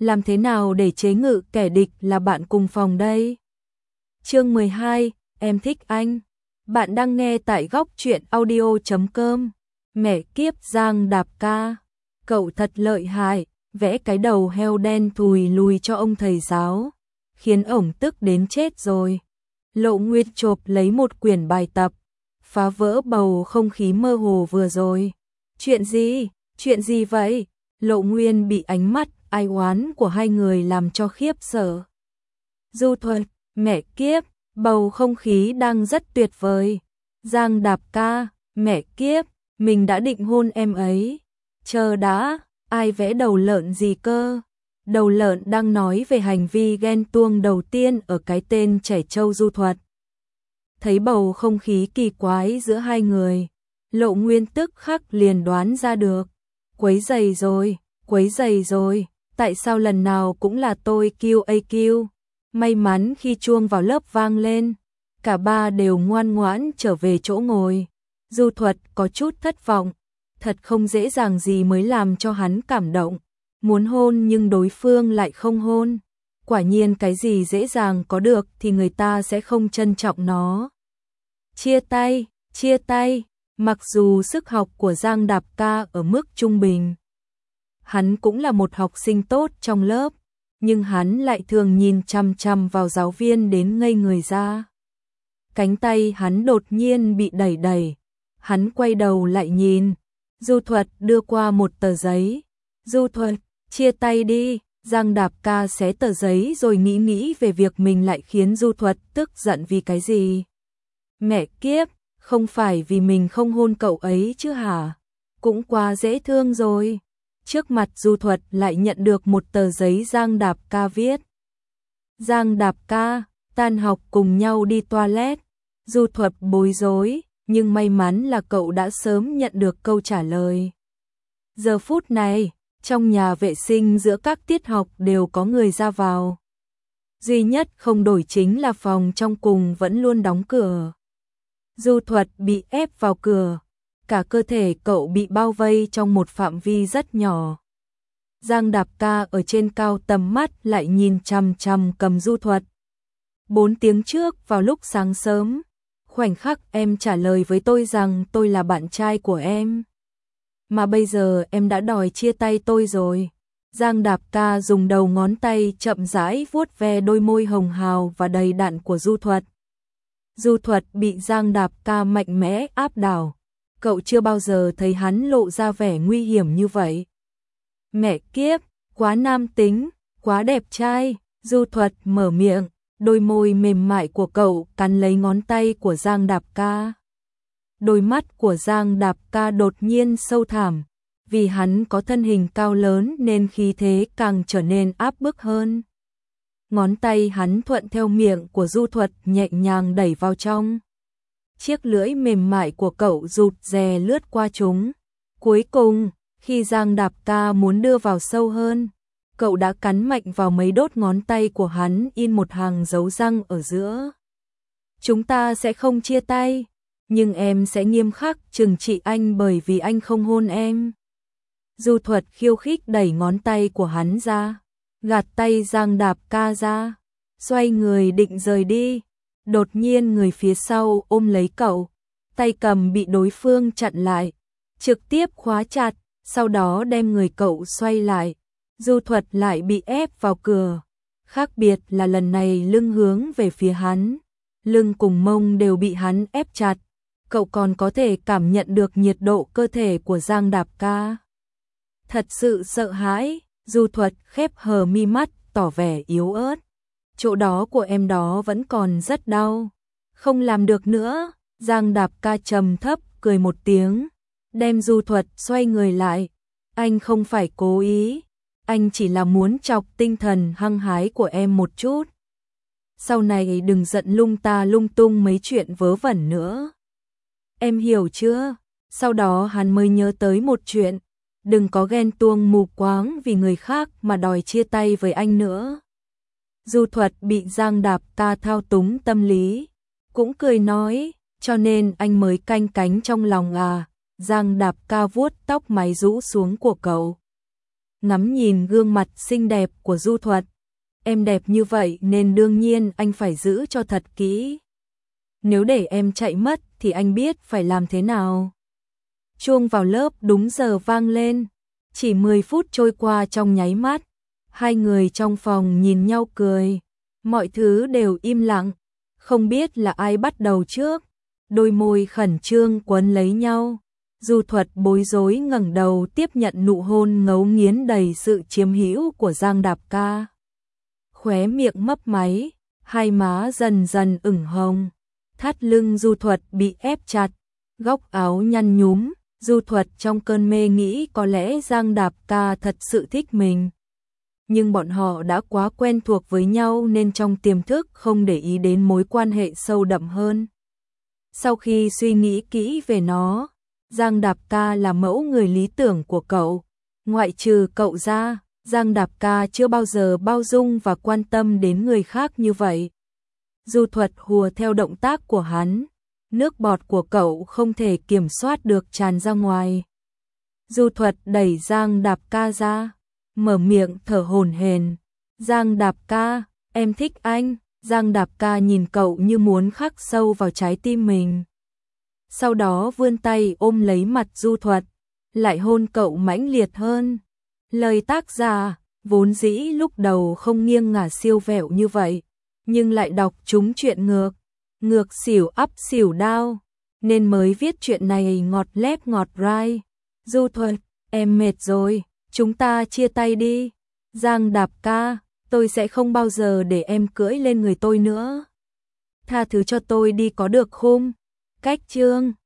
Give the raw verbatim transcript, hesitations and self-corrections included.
Làm thế nào để chế ngự kẻ địch là bạn cùng phòng đây? Chương mười hai, em thích anh. Bạn đang nghe tại góc truyện audio chấm com. Mẹ kiếp, Giang Đạp Ca. Cậu thật lợi hại, vẽ cái đầu heo đen thùi lùi cho ông thầy giáo, khiến ổng tức đến chết rồi. Lộ Nguyệt chộp lấy một quyển bài tập, phá vỡ bầu không khí mơ hồ vừa rồi. Chuyện gì? Chuyện gì vậy? Lộ Nguyên bị ánh mắt ai oán của hai người làm cho khiếp sợ. Du Thuật, mẹ kiếp, bầu không khí đang rất tuyệt vời. Giang Đạp Ca, mẹ kiếp, mình đã định hôn em ấy. Chờ đã, ai vẽ đầu lợn gì cơ? Đầu lợn đang nói về hành vi ghen tuông đầu tiên ở cái tên trẻ trâu Du Thuật. Thấy bầu không khí kỳ quái giữa hai người, Lộ Nguyên tức khắc liền đoán ra được. Quấy giày rồi, quấy giày rồi, tại sao lần nào cũng là tôi kêu a kêu? May mắn khi chuông vào lớp vang lên, cả ba đều ngoan ngoãn trở về chỗ ngồi. Du Thuật có chút thất vọng, thật không dễ dàng gì mới làm cho hắn cảm động. Muốn hôn nhưng đối phương lại không hôn. Quả nhiên cái gì dễ dàng có được thì người ta sẽ không trân trọng nó. Chia tay, chia tay, mặc dù sức học của Giang Đạp Ca ở mức trung bình. Hắn cũng là một học sinh tốt trong lớp, nhưng hắn lại thường nhìn chằm chằm vào giáo viên đến ngây người ra. Cánh tay hắn đột nhiên bị đẩy đẩy, hắn quay đầu lại nhìn, Du Thuật đưa qua một tờ giấy. Du Thuật, chia tay đi. Giang Đạp Ca xé tờ giấy rồi nghĩ nghĩ về việc mình lại khiến Du Thuật tức giận vì cái gì. Mẹ kiếp, không phải vì mình không hôn cậu ấy chứ hả? Cũng quá dễ thương rồi. Trước mặt Du Thuật lại nhận được một tờ giấy Giang Đạp Ca viết. Giang Đạp Ca, tan học cùng nhau đi toilet. Du Thuật bối rối, nhưng may mắn là cậu đã sớm nhận được câu trả lời. Giờ phút này, trong nhà vệ sinh giữa các tiết học đều có người ra vào. Duy nhất không đổi chính là phòng trong cùng vẫn luôn đóng cửa. Du Thuật bị ép vào cửa, cả cơ thể cậu bị bao vây trong một phạm vi rất nhỏ. Giang Đạp Ca ở trên cao tầm mắt lại nhìn chằm chằm cầm Du Thuật. Bốn tiếng trước vào lúc sáng sớm, khoảnh khắc em trả lời với tôi rằng tôi là bạn trai của em. Mà bây giờ em đã đòi chia tay tôi rồi. Giang Đạp Ca dùng đầu ngón tay chậm rãi vuốt ve đôi môi hồng hào và đầy đặn của Du Thuật. Du Thuật bị Giang Đạp Ca mạnh mẽ áp đảo. Cậu chưa bao giờ thấy hắn lộ ra vẻ nguy hiểm như vậy. Mẹ kiếp, quá nam tính, quá đẹp trai. Du Thuật mở miệng, đôi môi mềm mại của cậu cắn lấy ngón tay của Giang Đạp Ca. Đôi mắt của Giang Đạp Ca đột nhiên sâu thẳm, vì hắn có thân hình cao lớn nên khí thế càng trở nên áp bức hơn. Ngón tay hắn thuận theo miệng của Du Thuật nhẹ nhàng đẩy vào trong. Chiếc lưỡi mềm mại của cậu rụt rè lướt qua chúng. Cuối cùng, khi Giang Đạp Ca muốn đưa vào sâu hơn, cậu đã cắn mạnh vào mấy đốt ngón tay của hắn in một hàng dấu răng ở giữa. Chúng ta sẽ không chia tay, nhưng em sẽ nghiêm khắc trừng trị anh bởi vì anh không hôn em. Du Thuật khiêu khích đẩy ngón tay của hắn ra, gạt tay Giang Đạp Ca ra, xoay người định rời đi. Đột nhiên người phía sau ôm lấy cậu, tay cầm bị đối phương chặn lại, trực tiếp khóa chặt, sau đó đem người cậu xoay lại. Du Thuật lại bị ép vào cửa, khác biệt là lần này lưng hướng về phía hắn, lưng cùng mông đều bị hắn ép chặt. Cậu còn có thể cảm nhận được nhiệt độ cơ thể của Giang Đạp Ca. Thật sự sợ hãi, Du Thuật khép hờ mi mắt tỏ vẻ yếu ớt. Chỗ đó của em đó vẫn còn rất đau. Không làm được nữa. Giang Đạp Ca trầm thấp cười một tiếng, đem Du Thuật xoay người lại. Anh không phải cố ý, anh chỉ là muốn chọc tinh thần hăng hái của em một chút. Sau này đừng giận lung ta lung tung mấy chuyện vớ vẩn nữa. Em hiểu chưa? Sau đó hắn mới nhớ tới một chuyện, đừng có ghen tuông mù quáng vì người khác mà đòi chia tay với anh nữa. Du Thuật bị Giang Đạp Ca thao túng tâm lý, cũng cười nói, cho nên anh mới canh cánh trong lòng à. Giang Đạp Ca vuốt tóc mái rũ xuống của cậu. ngắm nhìn gương mặt xinh đẹp của Du Thuật. Em đẹp như vậy nên đương nhiên anh phải giữ cho thật kỹ. Nếu để em chạy mất thì anh biết phải làm thế nào. Chuông vào lớp đúng giờ vang lên. Chỉ mười phút trôi qua trong nháy mắt. Hai người trong phòng nhìn nhau cười. Mọi thứ đều im lặng. Không biết là ai bắt đầu trước. Đôi môi khẩn trương quấn lấy nhau. Du Thuật bối rối ngẩng đầu tiếp nhận nụ hôn ngấu nghiến đầy sự chiếm hữu của Giang Đạp Ca. Khóe miệng mấp máy, hai má dần dần ửng hồng. Thắt lưng Du Thuật bị ép chặt, góc áo nhăn nhúm. Du Thuật trong cơn mê nghĩ có lẽ Giang Đạp Ca thật sự thích mình. Nhưng bọn họ đã quá quen thuộc với nhau nên trong tiềm thức không để ý đến mối quan hệ sâu đậm hơn. Sau khi suy nghĩ kỹ về nó, Giang Đạp Ca là mẫu người lý tưởng của cậu. Ngoại trừ cậu ra, Giang Đạp Ca chưa bao giờ bao dung và quan tâm đến người khác như vậy. Du Thuật hùa theo động tác của hắn. Nước bọt của cậu không thể kiểm soát được tràn ra ngoài. Du Thuật đẩy Giang Đạp Ca ra, mở miệng thở hổn hển. Giang Đạp Ca, em thích anh. Giang Đạp Ca nhìn cậu như muốn khắc sâu vào trái tim mình. Sau đó vươn tay ôm lấy mặt Du Thuật, lại hôn cậu mãnh liệt hơn. Lời tác giả, vốn dĩ lúc đầu không nghiêng ngả siêu vẹo như vậy, nhưng lại đọc trúng chuyện ngược. Ngược xỉu ắp xỉu đao, nên mới viết chuyện này ngọt lép ngọt rai. Du Thuật, em mệt rồi, chúng ta chia tay đi. Giang Đạp Ca, tôi sẽ không bao giờ để em cưỡi lên người tôi nữa. Tha thứ cho tôi đi có được không? Cách chương